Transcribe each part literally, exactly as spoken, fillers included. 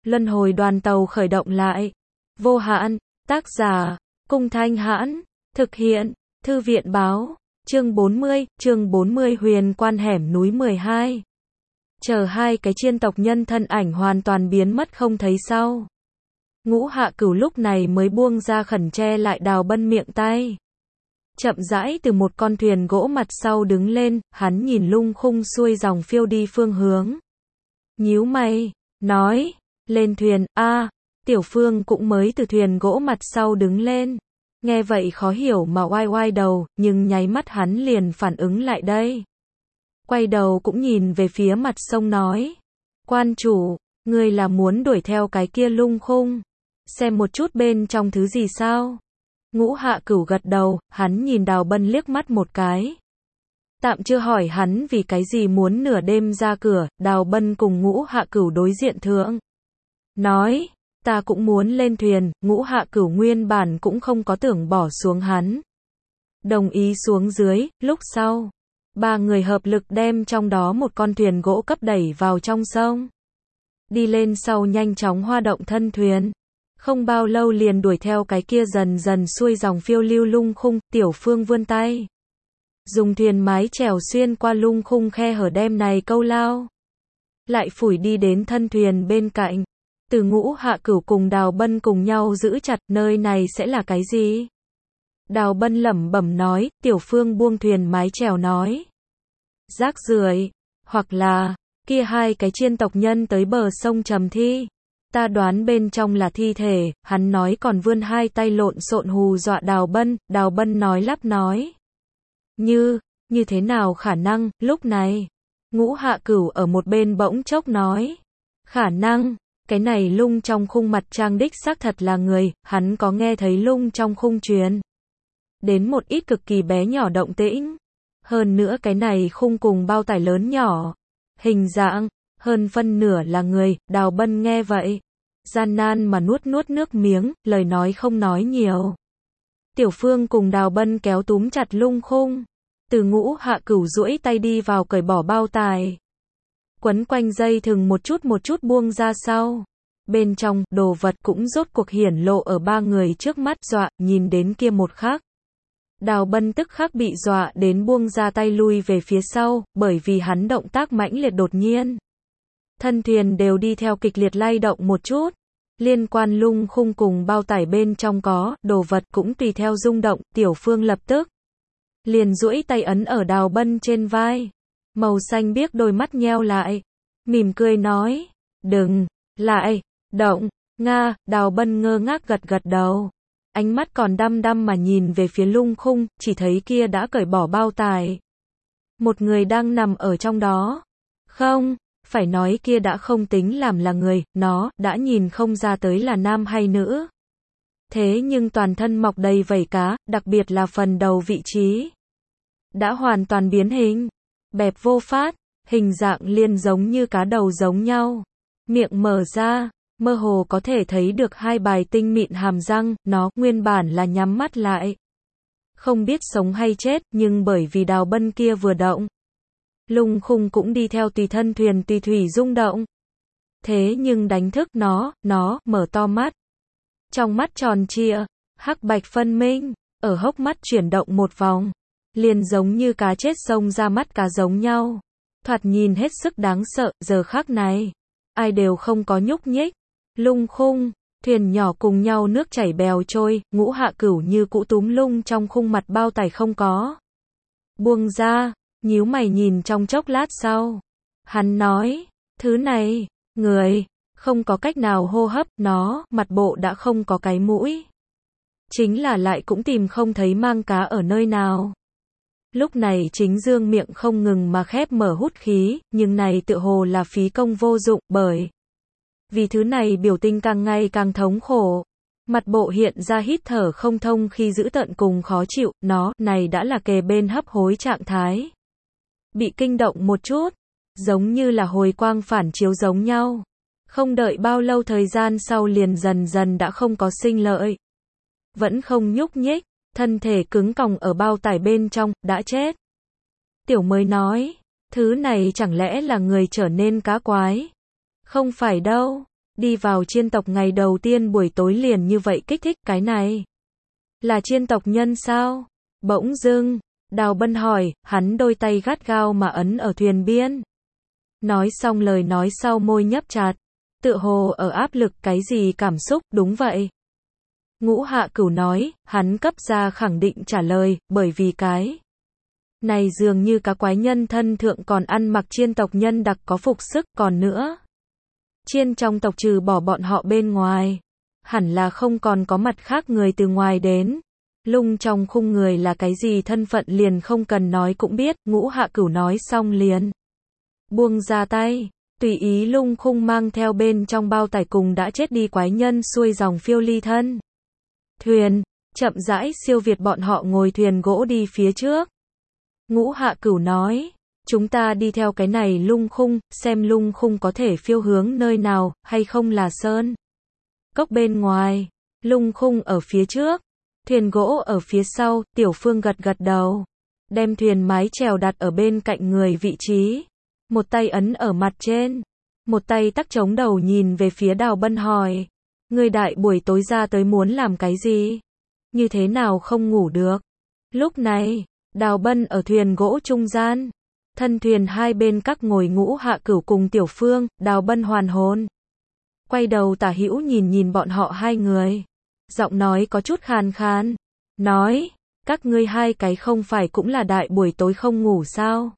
luân hồi đoàn tàu khởi động lại. Vô hạn, tác giả, Cung Thanh Hãn, thực hiện, Thư viện báo, chương bốn mươi, chương bốn mươi huyền quan hẻm núi mười hai. Chờ hai cái chiên tộc nhân thân ảnh hoàn toàn biến mất không thấy sau. Ngũ Hạ Cửu lúc này mới buông ra khẩn che lại Đào Bân miệng tay. Chậm rãi từ một con thuyền gỗ mặt sau đứng lên, hắn nhìn lung khung xuôi dòng phiêu đi phương hướng. Nhíu mày, nói, lên thuyền, a. Tiểu Phương cũng mới từ thuyền gỗ mặt sau đứng lên. Nghe vậy khó hiểu mà oai oai đầu, nhưng nháy mắt hắn liền phản ứng lại đây. Quay đầu cũng nhìn về phía mặt sông nói. Quan chủ, ngươi là muốn đuổi theo cái kia lung khung. Xem một chút bên trong thứ gì sao? Ngũ Hạ Cửu gật đầu, hắn nhìn Đào Bân liếc mắt một cái. Tạm chưa hỏi hắn vì cái gì muốn nửa đêm ra cửa, Đào Bân cùng Ngũ Hạ Cửu đối diện thượng. Nói, ta cũng muốn lên thuyền, Ngũ Hạ Cửu nguyên bản cũng không có tưởng bỏ xuống hắn. Đồng ý xuống dưới, lúc sau, ba người hợp lực đem trong đó một con thuyền gỗ cấp đẩy vào trong sông. Đi lên sau nhanh chóng hoa động thân thuyền. Không bao lâu liền đuổi theo cái kia dần dần xuôi dòng phiêu lưu lung khung, Tiểu Phương vươn tay. Dùng thuyền mái chèo xuyên qua lung khung khe hở đem này câu lao. Lại phủi đi đến thân thuyền bên cạnh. Từ Ngũ Hạ Cửu cùng Đào Bân cùng nhau giữ chặt, nơi này sẽ là cái gì? Đào Bân lẩm bẩm nói, Tiểu Phương buông thuyền mái chèo nói. Rác rưởi, hoặc là, kia hai cái chiên tộc nhân tới bờ sông trầm thi. Ta đoán bên trong là thi thể, hắn nói còn vươn hai tay lộn xộn hù dọa Đào Bân, Đào Bân nói lắp nói. Như, như thế nào khả năng, lúc này, Ngũ Hạ Cửu ở một bên bỗng chốc nói. Khả năng, cái này lung trong khung mặt trang đích xác thật là người, hắn có nghe thấy lung trong khung truyền. Đến một ít cực kỳ bé nhỏ động tĩnh. Hơn nữa cái này khung cùng bao tải lớn nhỏ. Hình dạng, hơn phân nửa là người, Đào Bân nghe vậy. Gian nan mà nuốt nuốt nước miếng, lời nói không nói nhiều. Tiểu Phương cùng Đào Bân kéo túm chặt lung khung. Từ Ngũ Hạ Cửu duỗi tay đi vào cởi bỏ bao tải. Quấn quanh dây thừng một chút một chút buông ra sau. Bên trong, đồ vật cũng rốt cuộc hiển lộ ở ba người trước mắt dọa, nhìn đến kia một khắc. Đào Bân tức khắc bị dọa đến buông ra tay lui về phía sau, bởi vì hắn động tác mãnh liệt đột nhiên. Thân thuyền đều đi theo kịch liệt lay động một chút. Liên quan lung khung cùng bao tải bên trong có, đồ vật cũng tùy theo rung động, Tiểu Phương lập tức. Liền duỗi tay ấn ở Đào Bân trên vai. Màu xanh biếc đôi mắt nheo lại. Mỉm cười nói. Đừng, lại, động, nga, Đào Bân ngơ ngác gật gật đầu. Ánh mắt còn đăm đăm mà nhìn về phía lung khung, chỉ thấy kia đã cởi bỏ bao tải. Một người đang nằm ở trong đó. Không, phải nói kia đã không tính làm là người, nó đã nhìn không ra tới là nam hay nữ. Thế nhưng toàn thân mọc đầy vảy cá, đặc biệt là phần đầu vị trí. Đã hoàn toàn biến hình. Bẹp vô phát, hình dạng liền giống như cá đầu giống nhau. Miệng mở ra, mơ hồ có thể thấy được hai bài tinh mịn hàm răng, nó nguyên bản là nhắm mắt lại. Không biết sống hay chết, nhưng bởi vì Đào Bân kia vừa động. Lung khung cũng đi theo tùy thân thuyền tùy thủy rung động. Thế nhưng đánh thức nó, nó mở to mắt. Trong mắt tròn trịa, hắc bạch phân minh, ở hốc mắt chuyển động một vòng. Liền giống như cá chết xông ra mắt cá giống nhau. Thoạt nhìn hết sức đáng sợ, giờ khắc này. Ai đều không có nhúc nhích. Lung khung, thuyền nhỏ cùng nhau nước chảy bèo trôi, Ngũ Hạ Cửu như cũ túm lung trong khung mặt bao tải không có. Buông ra, nhíu mày nhìn trong chốc lát sau. Hắn nói, thứ này, người, không có cách nào hô hấp, nó, mặt bộ đã không có cái mũi. Chính là lại cũng tìm không thấy mang cá ở nơi nào. Lúc này chính dương miệng không ngừng mà khép mở hút khí, nhưng này tựa hồ là phí công vô dụng, bởi vì thứ này biểu tình càng ngày càng thống khổ. Mặt bộ hiện ra hít thở không thông khi giữ tợn cùng khó chịu, nó, này đã là kề bên hấp hối trạng thái. Bị kinh động một chút, giống như là hồi quang phản chiếu giống nhau. Không đợi bao lâu thời gian sau liền dần dần đã không có sinh lợi. Vẫn không nhúc nhích, thân thể cứng còng ở bao tải bên trong, đã chết. Tiểu mới nói, thứ này chẳng lẽ là người trở nên cá quái? Không phải đâu, Đi vào chiên tộc ngày đầu tiên buổi tối liền như vậy kích thích, cái này là chiên tộc nhân sao? Bỗng dưng, Đào Bân hỏi, hắn đôi tay gắt gao mà ấn ở thuyền biên. Nói xong lời nói sau môi nhấp chặt, tựa hồ ở áp lực cái gì cảm xúc, đúng vậy. Ngũ Hạ Cửu nói, hắn cấp ra khẳng định trả lời, bởi vì cái này dường như cá quái nhân thân thượng còn ăn mặc chiên tộc nhân đặc có phục sức, còn nữa. Chiên trong tộc trừ bỏ bọn họ bên ngoài, hẳn là không còn có mặt khác người từ ngoài đến. Lung trong khung người là cái gì thân phận liền không cần nói cũng biết, Ngũ Hạ Cửu nói xong liền buông ra tay, tùy ý Lung khung mang theo bên trong bao tải cùng đã chết đi quái nhân xuôi dòng phiêu ly thân. Thuyền, chậm rãi siêu việt bọn họ ngồi thuyền gỗ đi phía trước. Ngũ Hạ Cửu nói, chúng ta đi theo cái này Lung khung, xem Lung khung có thể phiêu hướng nơi nào, hay không là sơn cốc bên ngoài. Lung khung ở phía trước, thuyền gỗ ở phía sau, Tiểu Phương gật gật đầu, đem thuyền mái chèo đặt ở bên cạnh người vị trí, một tay ấn ở mặt trên, một tay tắc chống đầu nhìn về phía Đào Bân hỏi, người đại buổi tối ra tới muốn làm cái gì? Như thế nào không ngủ được? Lúc này, Đào Bân ở thuyền gỗ trung gian, thân thuyền hai bên các ngồi Ngũ Hạ Cửu cùng Tiểu Phương, Đào Bân hoàn hồn. Quay đầu tả hữu nhìn nhìn bọn họ hai người, giọng nói có chút khàn khàn, nói, các ngươi hai cái không phải cũng là đại buổi tối không ngủ sao?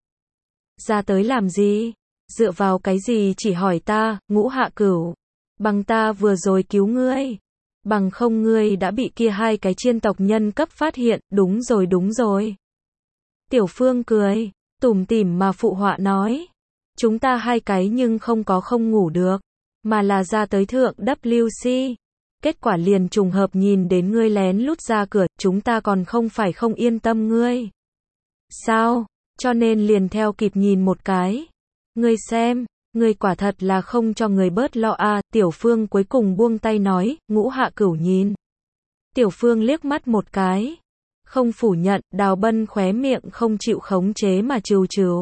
Ra tới làm gì? Dựa vào cái gì chỉ hỏi ta, Ngũ Hạ Cửu? Bằng ta vừa rồi cứu ngươi. Bằng không ngươi đã bị kia hai cái chiên tộc nhân cấp phát hiện, đúng rồi đúng rồi. Tiểu Phương cười, tủm tỉm mà phụ họa nói, chúng ta hai cái nhưng không có không ngủ được, mà là ra tới thượng W C. Kết quả liền trùng hợp nhìn đến ngươi lén lút ra cửa, chúng ta còn không phải không yên tâm ngươi. Sao? Cho nên liền theo kịp nhìn một cái. Ngươi xem, ngươi quả thật là không cho người bớt lo a. À. Tiểu Phương cuối cùng buông tay nói, Ngũ Hạ Cửu nhìn. Tiểu Phương liếc mắt một cái. Không phủ nhận, Đào Bân khóe miệng không chịu khống chế mà trừ trừ.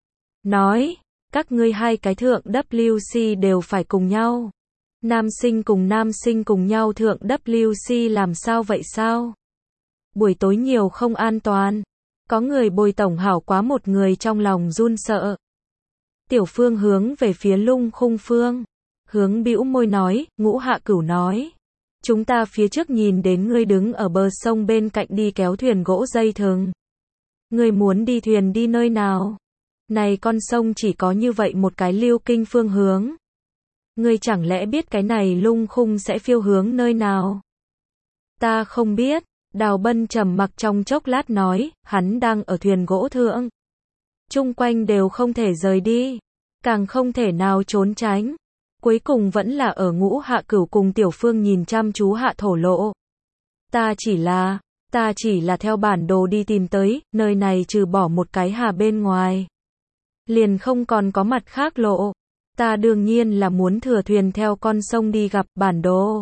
Nói, các ngươi hai cái thượng W C đều phải cùng nhau. Nam sinh cùng nam sinh cùng nhau thượng W C làm sao vậy sao? Buổi tối nhiều không an toàn. Có người bồi tổng hảo quá, một người trong lòng run sợ. Tiểu Phương hướng về phía Lung khung phương. Hướng bĩu môi nói, Ngũ Hạ Cửu nói. Chúng ta phía trước nhìn đến ngươi đứng ở bờ sông bên cạnh đi kéo thuyền gỗ dây thừng. Ngươi muốn đi thuyền đi nơi nào? Này con sông chỉ có như vậy một cái lưu kinh phương hướng. Ngươi chẳng lẽ biết cái này Lung khung sẽ phiêu hướng nơi nào? Ta không biết. Đào Bân trầm mặc trong chốc lát nói, hắn đang ở thuyền gỗ thượng. Chung quanh đều không thể rời đi, càng không thể nào trốn tránh. Cuối cùng vẫn là ở Ngũ Hạ Cửu cùng Tiểu Phương nhìn chăm chú hạ thổ lộ. Ta chỉ là, ta chỉ là theo bản đồ đi tìm tới, nơi này trừ bỏ một cái hà bên ngoài. Liền không còn có mặt khác lộ. Ta đương nhiên là muốn thừa thuyền theo con sông đi gặp bản đồ.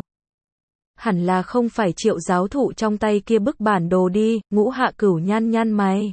Hẳn là không phải Triệu giáo thụ trong tay kia bức bản đồ đi. Ngũ Hạ Cửu nhăn nhăn mày.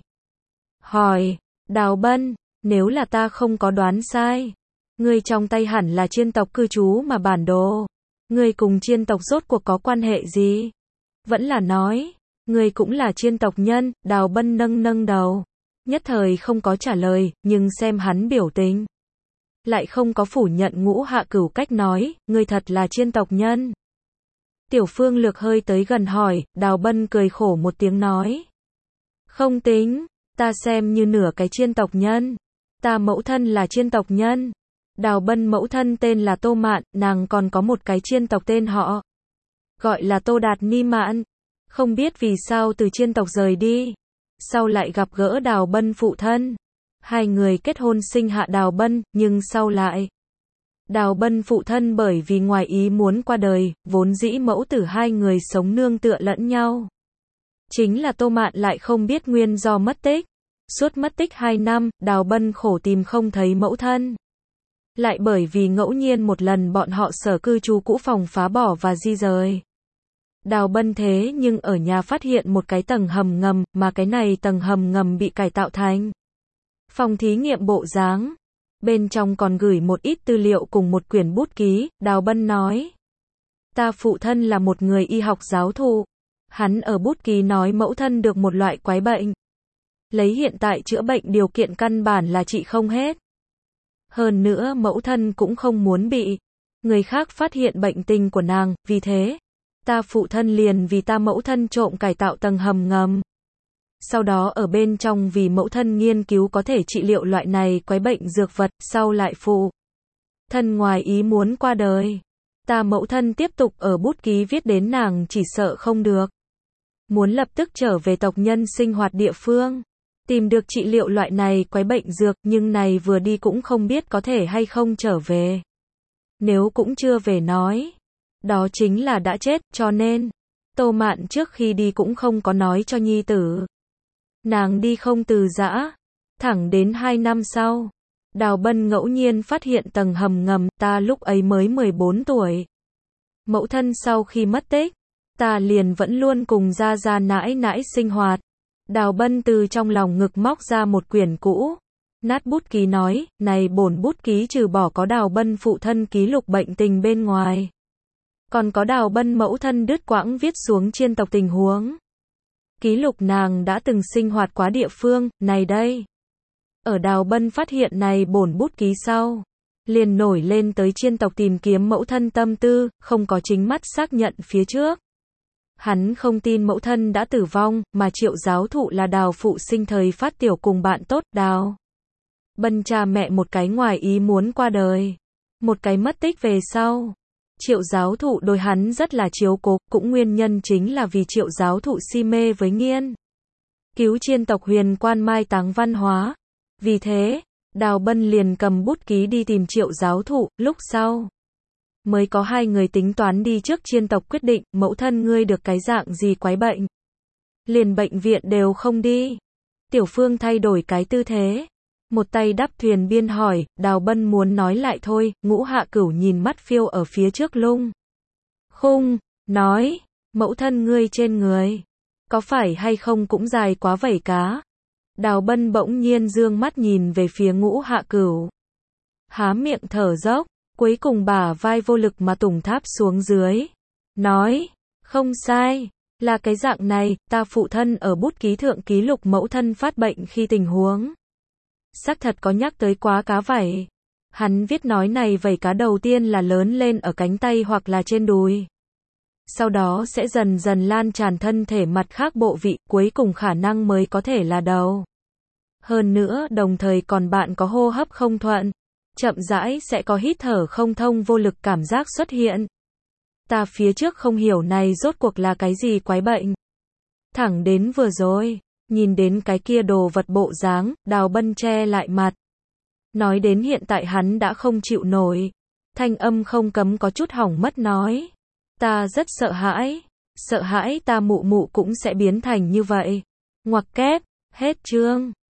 Hỏi, Đào Bân, nếu là ta không có đoán sai, ngươi trong tay hẳn là chiên tộc cư trú mà bản đồ. Ngươi cùng chiên tộc rốt cuộc có quan hệ gì? Vẫn là nói, ngươi cũng là chiên tộc nhân. Đào Bân nâng nâng đầu, nhất thời không có trả lời, nhưng xem hắn biểu tình, lại không có phủ nhận Ngũ Hạ Cửu cách nói, ngươi thật là chiên tộc nhân. Tiểu Phương lược hơi tới gần hỏi, Đào Bân cười khổ một tiếng nói. Không tính, ta xem như nửa cái chiên tộc nhân. Ta mẫu thân là chiên tộc nhân. Đào Bân mẫu thân tên là Tô Mạn, nàng còn có một cái chiên tộc tên họ. Gọi là Tô Đạt Ni Mạn. Không biết vì sao từ chiên tộc rời đi. Sau lại gặp gỡ Đào Bân phụ thân. Hai người kết hôn sinh hạ Đào Bân, nhưng sau lại. Đào Bân phụ thân bởi vì ngoài ý muốn qua đời, vốn dĩ mẫu tử hai người sống nương tựa lẫn nhau. Chính là Tô Mạn lại không biết nguyên do mất tích. Suốt mất tích hai năm, Đào Bân khổ tìm không thấy mẫu thân. Lại bởi vì ngẫu nhiên một lần bọn họ sở cư trú cũ phòng phá bỏ và di rời. Đào Bân thế nhưng ở nhà phát hiện một cái tầng hầm ngầm, mà cái này tầng hầm ngầm bị cải tạo thành phòng thí nghiệm bộ dáng. Bên trong còn gửi một ít tư liệu cùng một quyển bút ký, Đào Bân nói. Ta phụ thân là một người y học giáo thụ. Hắn ở bút ký nói mẫu thân được một loại quái bệnh. Lấy hiện tại chữa bệnh điều kiện căn bản là trị không hết. Hơn nữa mẫu thân cũng không muốn bị người khác phát hiện bệnh tình của nàng, vì thế, ta phụ thân liền vì ta mẫu thân trộm cải tạo tầng hầm ngầm. Sau đó ở bên trong vì mẫu thân nghiên cứu có thể trị liệu loại này quái bệnh dược vật, sau lại phụ thân ngoài ý muốn qua đời. Ta mẫu thân tiếp tục ở bút ký viết đến nàng chỉ sợ không được. Muốn lập tức trở về tộc nhân sinh hoạt địa phương. Tìm được trị liệu loại này quái bệnh dược, nhưng này vừa đi cũng không biết có thể hay không trở về. Nếu cũng chưa về nói, đó chính là đã chết, cho nên, Tô Mạn trước khi đi cũng không có nói cho nhi tử. Nàng đi không từ giã, thẳng đến hai năm sau. Đào Bân ngẫu nhiên phát hiện tầng hầm ngầm, ta lúc ấy mới mười bốn tuổi. Mẫu thân sau khi mất tích, ta liền vẫn luôn cùng gia gia nãi nãi sinh hoạt. Đào Bân từ trong lòng ngực móc ra một quyển cũ, nát bút ký nói, này bổn bút ký trừ bỏ có Đào Bân phụ thân ký lục bệnh tình bên ngoài. Còn có Đào Bân mẫu thân đứt quãng viết xuống chiên tộc tình huống. Ký lục nàng đã từng sinh hoạt quá địa phương, này đây. Ở Đào Bân phát hiện này bổn bút ký sau, liền nổi lên tới chiên tộc tìm kiếm mẫu thân tâm tư, không có chính mắt xác nhận phía trước. Hắn không tin mẫu thân đã tử vong, mà Triệu giáo thụ là Đào phụ sinh thời phát tiểu cùng bạn tốt, Đào Bân cha mẹ một cái ngoài ý muốn qua đời, một cái mất tích về sau. Triệu giáo thụ đối hắn rất là chiếu cố, cũng nguyên nhân chính là vì Triệu giáo thụ si mê với nghiên cứu chiên tộc huyền quan mai táng văn hóa. Vì thế, Đào Bân liền cầm bút ký đi tìm Triệu giáo thụ, lúc sau mới có hai người tính toán đi trước chiên tộc quyết định, mẫu thân ngươi được cái dạng gì quái bệnh. Liền bệnh viện đều không đi. Tiểu Phương thay đổi cái tư thế. Một tay đắp thuyền biên hỏi, Đào Bân muốn nói lại thôi, Ngũ Hạ Cửu nhìn mắt phiêu ở phía trước lung khung, nói, mẫu thân ngươi trên người, có phải hay không cũng dài quá vảy cá. Đào Bân bỗng nhiên dương mắt nhìn về phía Ngũ Hạ Cửu. Há miệng thở dốc, cuối cùng bả vai vô lực mà tùng tháp xuống dưới. Nói, không sai, là cái dạng này, ta phụ thân ở bút ký thượng ký lục mẫu thân phát bệnh khi tình huống. Xác thật có nhắc tới quá cá vảy. Hắn viết nói này vảy cá đầu tiên là lớn lên ở cánh tay hoặc là trên đùi. Sau đó sẽ dần dần lan tràn thân thể mặt khác bộ vị, cuối cùng khả năng mới có thể là đầu. Hơn nữa, đồng thời còn bạn có hô hấp không thuận. Chậm rãi sẽ có hít thở không thông vô lực cảm giác xuất hiện. Ta phía trước không hiểu này rốt cuộc là cái gì quái bệnh. Thẳng đến vừa rồi, nhìn đến cái kia đồ vật bộ dáng, Đào Bân che lại mặt. Nói đến hiện tại hắn đã không chịu nổi. Thanh âm không cấm có chút hỏng mất nói. Ta rất sợ hãi. Sợ hãi ta mụ mụ cũng sẽ biến thành như vậy. Ngoặc kép, hết chương.